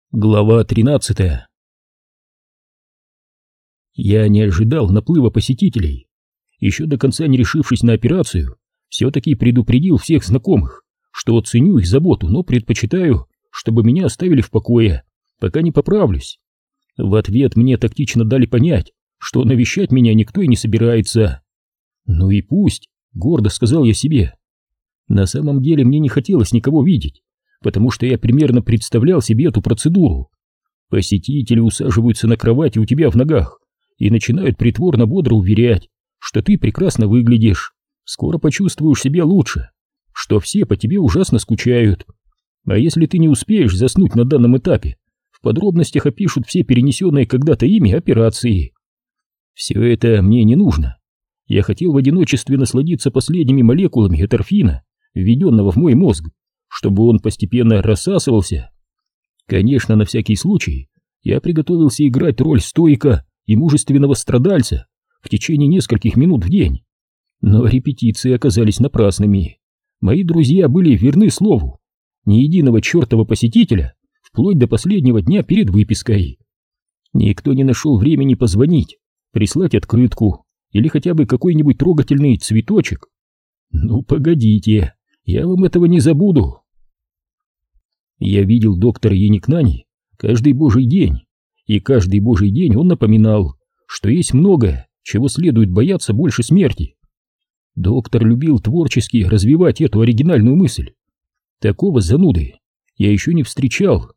Глава 13. Я не ожидал наплыва посетителей. Еще до конца не решившись на операцию, все-таки предупредил всех знакомых, что ценю их заботу, но предпочитаю, чтобы меня оставили в покое, пока не поправлюсь. В ответ мне тактично дали понять, что навещать меня никто и не собирается. Ну и пусть, гордо сказал я себе. На самом деле мне не хотелось никого видеть, потому что я примерно представлял себе эту процедуру. Посетители усаживаются на кровати у тебя в ногах и начинают притворно бодро уверять, что ты прекрасно выглядишь, скоро почувствуешь себя лучше, что все по тебе ужасно скучают. А если ты не успеешь заснуть на данном этапе, в подробностях опишут все перенесенные когда-то ими операции. Все это мне не нужно. Я хотел в одиночестве насладиться последними молекулами эторфина, введенного в мой мозг, чтобы он постепенно рассасывался. Конечно, на всякий случай я приготовился играть роль стоика и мужественного страдальца в течение нескольких минут в день. Но репетиции оказались напрасными. Мои друзья были верны слову. Ни единого чертова посетителя, вплоть до последнего дня перед выпиской. Никто не нашел времени позвонить, прислать открытку или хотя бы какой-нибудь трогательный цветочек. Ну погодите, я вам этого не забуду. Я видел доктора Яникнани каждый божий день, и каждый божий день он напоминал, что есть многое, чего следует бояться больше смерти. Доктор любил творчески развивать эту оригинальную мысль. Такого зануды я еще не встречал.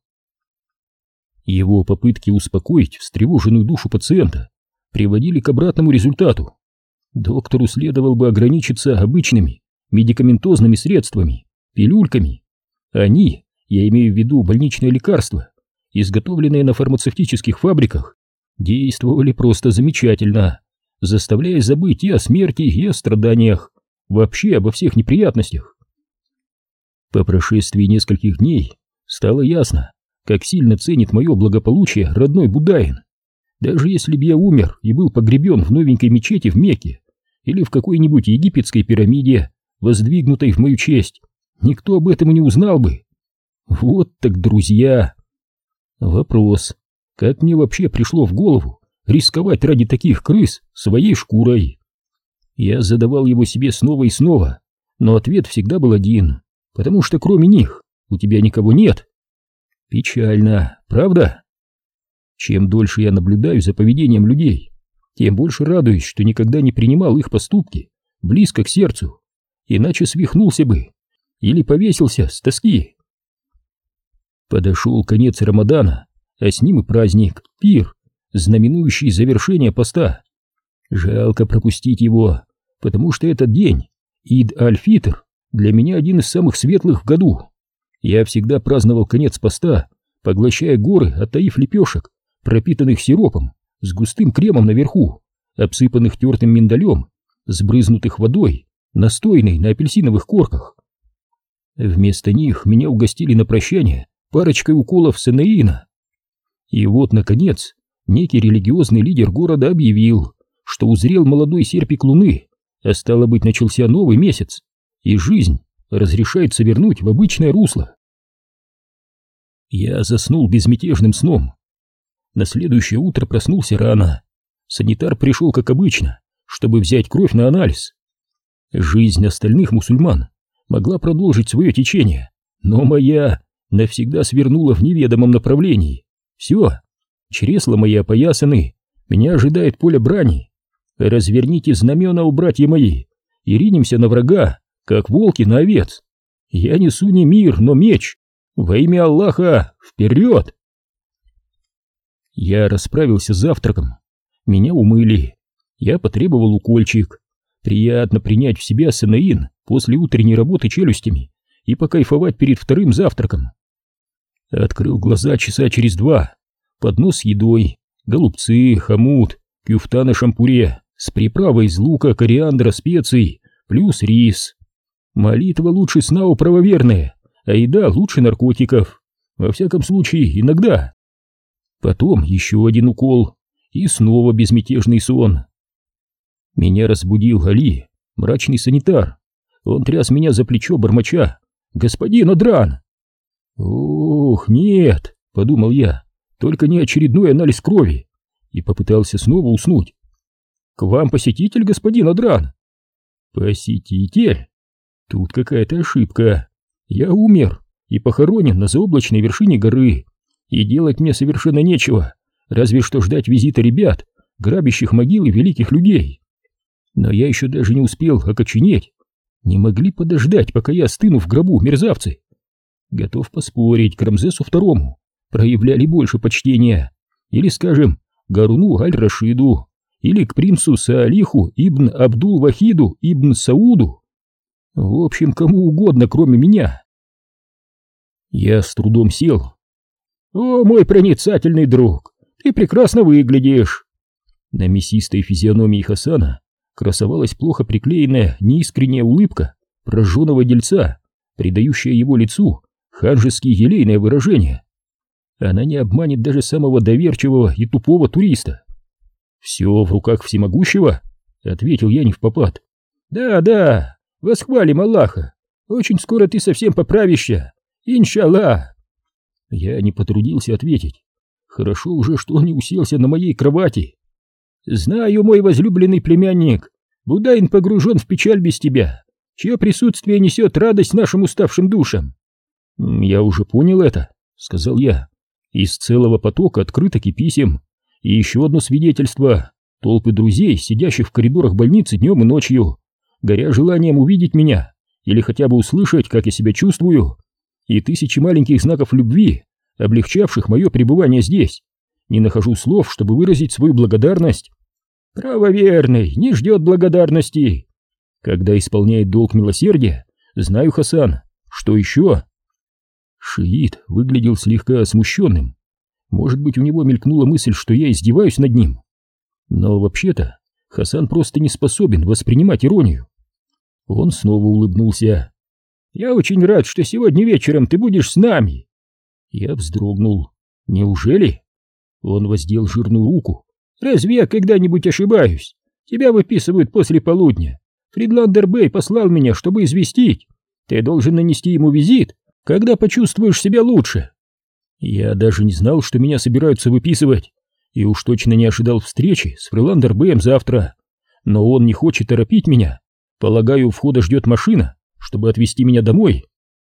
Его попытки успокоить встревоженную душу пациента приводили к обратному результату. Доктору следовало бы ограничиться обычными медикаментозными средствами, пилюльками. Они, я имею в виду больничные лекарства, изготовленные на фармацевтических фабриках, действовали просто замечательно, заставляя забыть и о смерти, и о страданиях, вообще обо всех неприятностях. По прошествии нескольких дней стало ясно, как сильно ценит мое благополучие родной Будаин. Даже если бы я умер и был погребен в новенькой мечети в Мекке или в какой-нибудь египетской пирамиде, воздвигнутой в мою честь, никто об этом и не узнал бы. Вот так друзья. Вопрос, как мне вообще пришло в голову рисковать ради таких крыс своей шкурой? Я задавал его себе снова и снова, но ответ всегда был один, потому что кроме них у тебя никого нет. Печально, правда? Чем дольше я наблюдаю за поведением людей, тем больше радуюсь, что никогда не принимал их поступки близко к сердцу, иначе свихнулся бы или повесился с тоски. Подошел конец Рамадана, а с ним и праздник, пир, знаменующий завершение поста. Жалко пропустить его, потому что этот день, Ид-аль-Фитр, для меня один из самых светлых в году. Я всегда праздновал конец поста, поглощая горы оттаив лепешек, пропитанных сиропом, с густым кремом наверху, обсыпанных тертым миндалем, сбрызнутых водой, настойной на апельсиновых корках. Вместо них меня угостили на прощание парочкой уколов сенеина. И вот, наконец, некий религиозный лидер города объявил, что узрел молодой серпик луны, а стало быть, начался новый месяц, и жизнь разрешается вернуть в обычное русло. Я заснул безмятежным сном. На следующее утро проснулся рано. Санитар пришел, как обычно, чтобы взять кровь на анализ. Жизнь остальных мусульман могла продолжить свое течение, но моя навсегда свернула в неведомом направлении. Все, чресла мои опоясаны, меня ожидает поле брани. Разверните знамена, братья мои, и ринемся на врага, как волки на овец. Я несу не мир, но меч. Во имя Аллаха, вперед! Я расправился с завтраком. Меня умыли. Я потребовал укольчик. Приятно принять в себя сенеин после утренней работы челюстями и покайфовать перед вторым завтраком. Открыл глаза часа через 2. Поднос с едой, голубцы, хомут, кюфта на шампуре с приправой из лука, кориандра, специй, плюс рис. Молитва лучше сна у правоверные, а еда лучше наркотиков. Во всяком случае, иногда. Потом еще один укол, и снова безмятежный сон. Меня разбудил Али, мрачный санитар. Он тряс меня за плечо, бормоча: «Господин Адран!» «Ух, нет!» подумал я, только не очередной анализ крови, и попытался снова уснуть. К вам посетитель, господин Адран? Посетитель? Тут какая-то ошибка. Я умер и похоронен на заоблачной вершине горы, и делать мне совершенно нечего, разве что ждать визита ребят, грабящих могилы великих людей. Но я еще даже не успел окоченеть. Не могли подождать, пока я остыну в гробу, мерзавцы. Готов поспорить, к Рамзесу II проявляли больше почтения, или, скажем, Гаруну аль-Рашиду, или к принцу Саалиху ибн Абдул-Вахиду ибн Сауду. В общем, кому угодно, кроме меня. Я с трудом сел. «О, мой проницательный друг, ты прекрасно выглядишь!» На мясистой физиономии Хасана красовалась плохо приклеенная неискренняя улыбка прожженного дельца, придающая его лицу ханжески елейное выражение. Она не обманет даже самого доверчивого и тупого туриста. «Все в руках всемогущего?» — ответил я невпопад. «Да, восхвалим Аллаха. Очень скоро ты совсем поправишься. Иншаллах!» Я не потрудился ответить. Хорошо уже, что он не уселся на моей кровати. «Знаю, мой возлюбленный племянник, Будайн погружен в печаль без тебя, чье присутствие несет радость нашим уставшим душам». «Я уже понял это», — сказал я. «Из целого потока открыток и писем. И еще одно свидетельство. Толпы друзей, сидящих в коридорах больницы днем и ночью, горя желанием увидеть меня или хотя бы услышать, как я себя чувствую, и тысячи маленьких знаков любви, облегчавших мое пребывание здесь. Не нахожу слов, чтобы выразить свою благодарность». «Правоверный, не ждет благодарности. Когда исполняет долг милосердия, знаю, Хасан. Что еще?» Шиит выглядел слегка смущенным. Может быть, у него мелькнула мысль, что я издеваюсь над ним. Но вообще-то Хасан просто не способен воспринимать иронию. Он снова улыбнулся. «Я очень рад, что сегодня вечером ты будешь с нами». Я вздрогнул. «Неужели?» Он воздел жирную руку. «Разве я когда-нибудь ошибаюсь? Тебя выписывают после полудня. Фридландер Бэй послал меня, чтобы известить. Ты должен нанести ему визит, когда почувствуешь себя лучше». Я даже не знал, что меня собираются выписывать, и уж точно не ожидал встречи с Фридландер Бэем завтра. Но он не хочет торопить меня. Полагаю, у входа ждет машина, чтобы отвезти меня домой.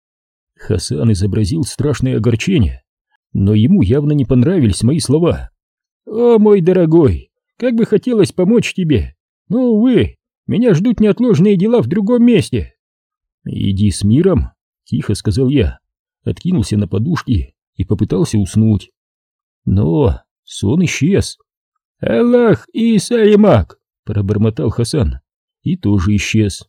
Хасан изобразил страшное огорчение, но ему явно не понравились мои слова. «О, мой дорогой, как бы хотелось помочь тебе, но, увы, меня ждут неотложные дела в другом месте». «Иди с миром», — тихо сказал я, откинулся на подушки и попытался уснуть. Но сон исчез. «Аллах и Салимак», — пробормотал Хасан, и тоже исчез.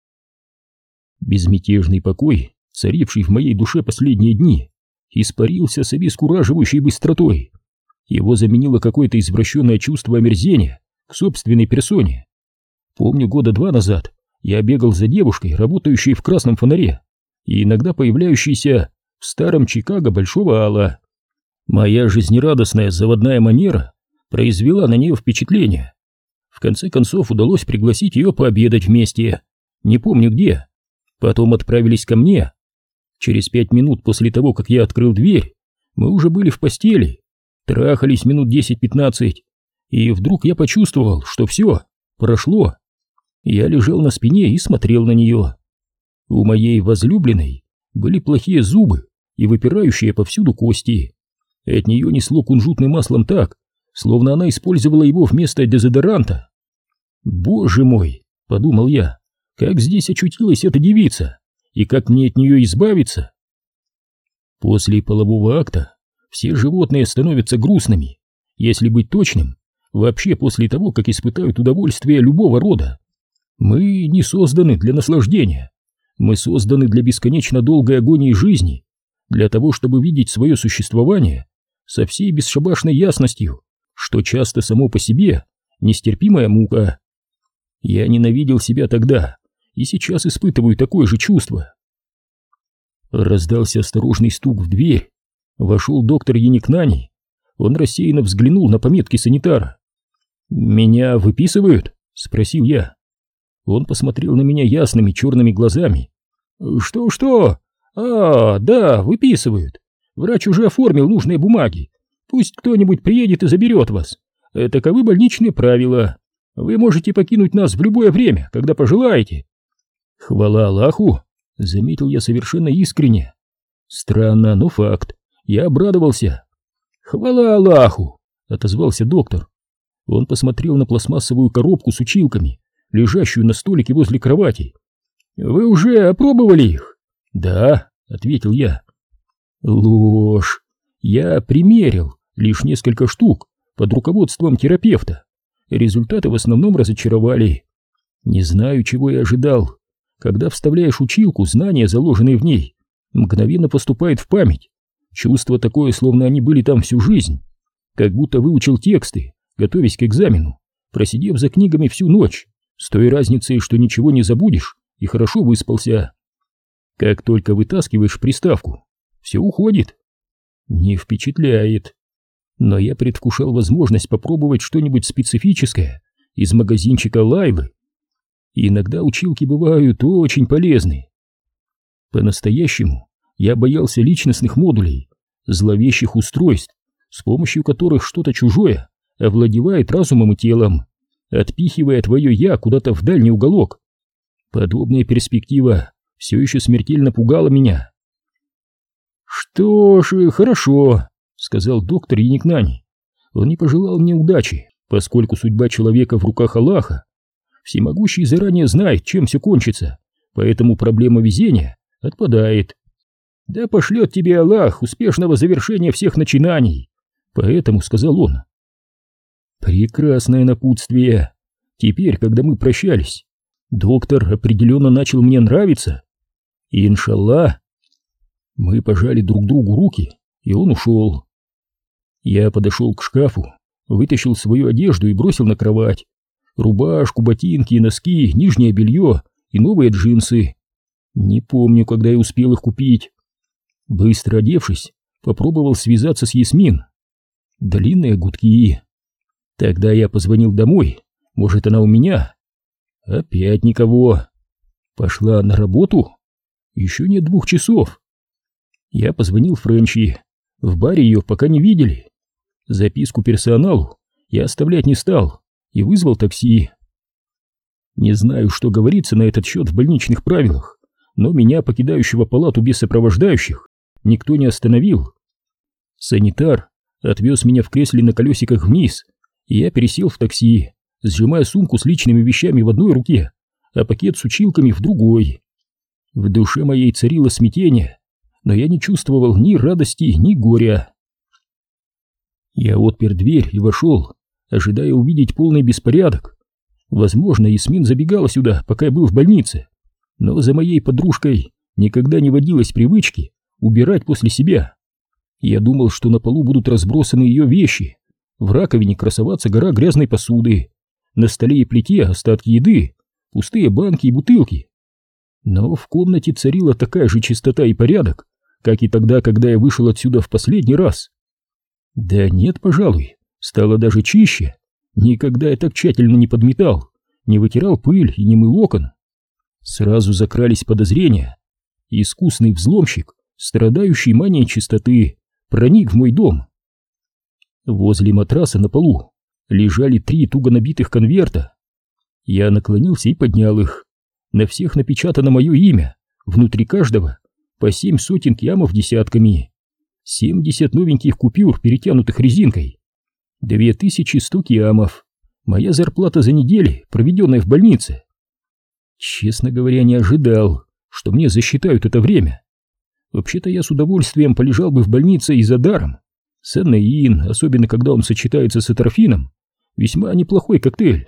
Безмятежный покой, царивший в моей душе последние дни, испарился с обескураживающей быстротой. Его заменило какое-то извращенное чувство омерзения к собственной персоне. Помню, 2 года назад я бегал за девушкой, работающей в красном фонаре, и иногда появляющейся в старом Чикаго Большого Алла. Моя жизнерадостная заводная манера произвела на нее впечатление. В конце концов удалось пригласить ее пообедать вместе, не помню где. Потом отправились ко мне. Через 5 минут после того, как я открыл дверь, мы уже были в постели, трахались минут 10-15, и вдруг я почувствовал, что все, прошло. Я лежал на спине и смотрел на нее. У моей возлюбленной были плохие зубы и выпирающие повсюду кости. От нее несло кунжутным маслом так, словно она использовала его вместо дезодоранта. «Боже мой!» — подумал я, — «как здесь очутилась эта девица, и как мне от нее избавиться?» После полового акта все животные становятся грустными, если быть точным, вообще после того, как испытают удовольствие любого рода. Мы не созданы для наслаждения, мы созданы для бесконечно долгой агонии жизни, для того, чтобы видеть свое существование со всей бесшабашной ясностью, что часто само по себе нестерпимая мука. Я ненавидел себя тогда и сейчас испытываю такое же чувство. Раздался осторожный стук в дверь. Вошел доктор Яникнани. Он рассеянно взглянул на пометки санитара. «Меня выписывают?» — спросил я. Он посмотрел на меня ясными черными глазами. «Что? А, да, выписывают. Врач уже оформил нужные бумаги. Пусть кто-нибудь приедет и заберет вас. Таковы больничные правила. Вы можете покинуть нас в любое время, когда пожелаете». «Хвала Аллаху», — заметил я совершенно искренне. Странно, но факт. Я обрадовался. «Хвала Аллаху», — отозвался доктор. Он посмотрел на пластмассовую коробку с училками, лежащую на столике возле кровати. «Вы уже опробовали их?» «Да», — ответил я. Ложь. Я примерил лишь несколько штук под руководством терапевта. Результаты в основном разочаровали. Не знаю, чего я ожидал. Когда вставляешь училку, знания, заложенные в ней, мгновенно поступают в память. Чувство такое, словно они были там всю жизнь. Как будто выучил тексты, готовясь к экзамену, просидев за книгами всю ночь, с той разницей, что ничего не забудешь и хорошо выспался. Как только вытаскиваешь приставку, все уходит. Не впечатляет. Но я предвкушал возможность попробовать что-нибудь специфическое из магазинчика Лайлы. Иногда училки бывают очень полезны. По-настоящему я боялся личностных модулей, зловещих устройств, с помощью которых что-то чужое овладевает разумом и телом, отпихивая твое «я» куда-то в дальний уголок. Подобная перспектива все еще смертельно пугала меня. «Что ж, хорошо», — сказал доктор Яникнани. Он не пожелал мне удачи, поскольку судьба человека в руках Аллаха. Всемогущий заранее знает, чем все кончится, поэтому проблема везения отпадает. Да пошлет тебе Аллах успешного завершения всех начинаний. Поэтому, сказал он. Прекрасное напутствие. Теперь, когда мы прощались, доктор определенно начал мне нравиться. Иншаллах. Мы пожали друг другу руки, и он ушел. Я подошел к шкафу, вытащил свою одежду и бросил на кровать. Рубашку, ботинки, носки, нижнее белье и новые джинсы. Не помню, когда я успел их купить. Быстро одевшись, попробовал связаться с Ясмин. Длинные гудки. Тогда я позвонил домой. Может, она у меня? Опять никого. Пошла на работу? Еще нет 2 часов. Я позвонил Френчи. В баре ее пока не видели. Записку персоналу я оставлять не стал и вызвал такси. Не знаю, что говорится на этот счет в больничных правилах, но меня, покидающего палату без сопровождающих, никто не остановил. Санитар отвез меня в кресле на колесиках вниз, и я пересел в такси, сжимая сумку с личными вещами в одной руке, а пакет с училками в другой. В душе моей царило смятение, но я не чувствовал ни радости, ни горя. Я отпер дверь и вошел, ожидая увидеть полный беспорядок. Возможно, Ясмин забегала сюда, пока я был в больнице, но за моей подружкой никогда не водилось привычки убирать после себя. Я думал, что на полу будут разбросаны ее вещи, в раковине красоваться гора грязной посуды, на столе и плите остатки еды, пустые банки и бутылки. Но в комнате царила такая же чистота и порядок, как и тогда, когда я вышел отсюда в последний раз. Да нет, пожалуй, стало даже чище. Никогда я так тщательно не подметал, не вытирал пыль и не мыл окон. Сразу закрались подозрения. Искусный взломщик, страдающий манией чистоты, проник в мой дом. Возле матраса на полу лежали 3 туго набитых конверта. Я наклонился и поднял их. На всех напечатано мое имя, внутри каждого по 7 сотен киамов десятками, 70 новеньких купюр, перетянутых резинкой, 2100 киамов, моя зарплата за неделю, проведенная в больнице. Честно говоря, не ожидал, что мне засчитают это время. Вообще-то я с удовольствием полежал бы в больнице и за даром. Сеннаин, особенно когда он сочетается с атрофином, весьма неплохой коктейль.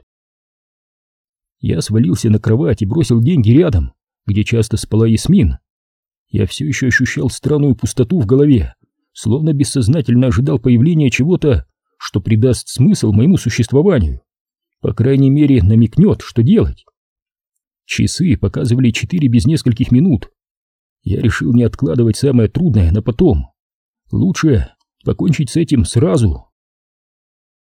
Я свалился на кровать и бросил деньги рядом, где часто спала Ясмин. Я все еще ощущал странную пустоту в голове, словно бессознательно ожидал появления чего-то, что придаст смысл моему существованию. По крайней мере, намекнет, что делать. Часы показывали 4 без нескольких минут. Я решил не откладывать самое трудное на потом. Лучше покончить с этим сразу.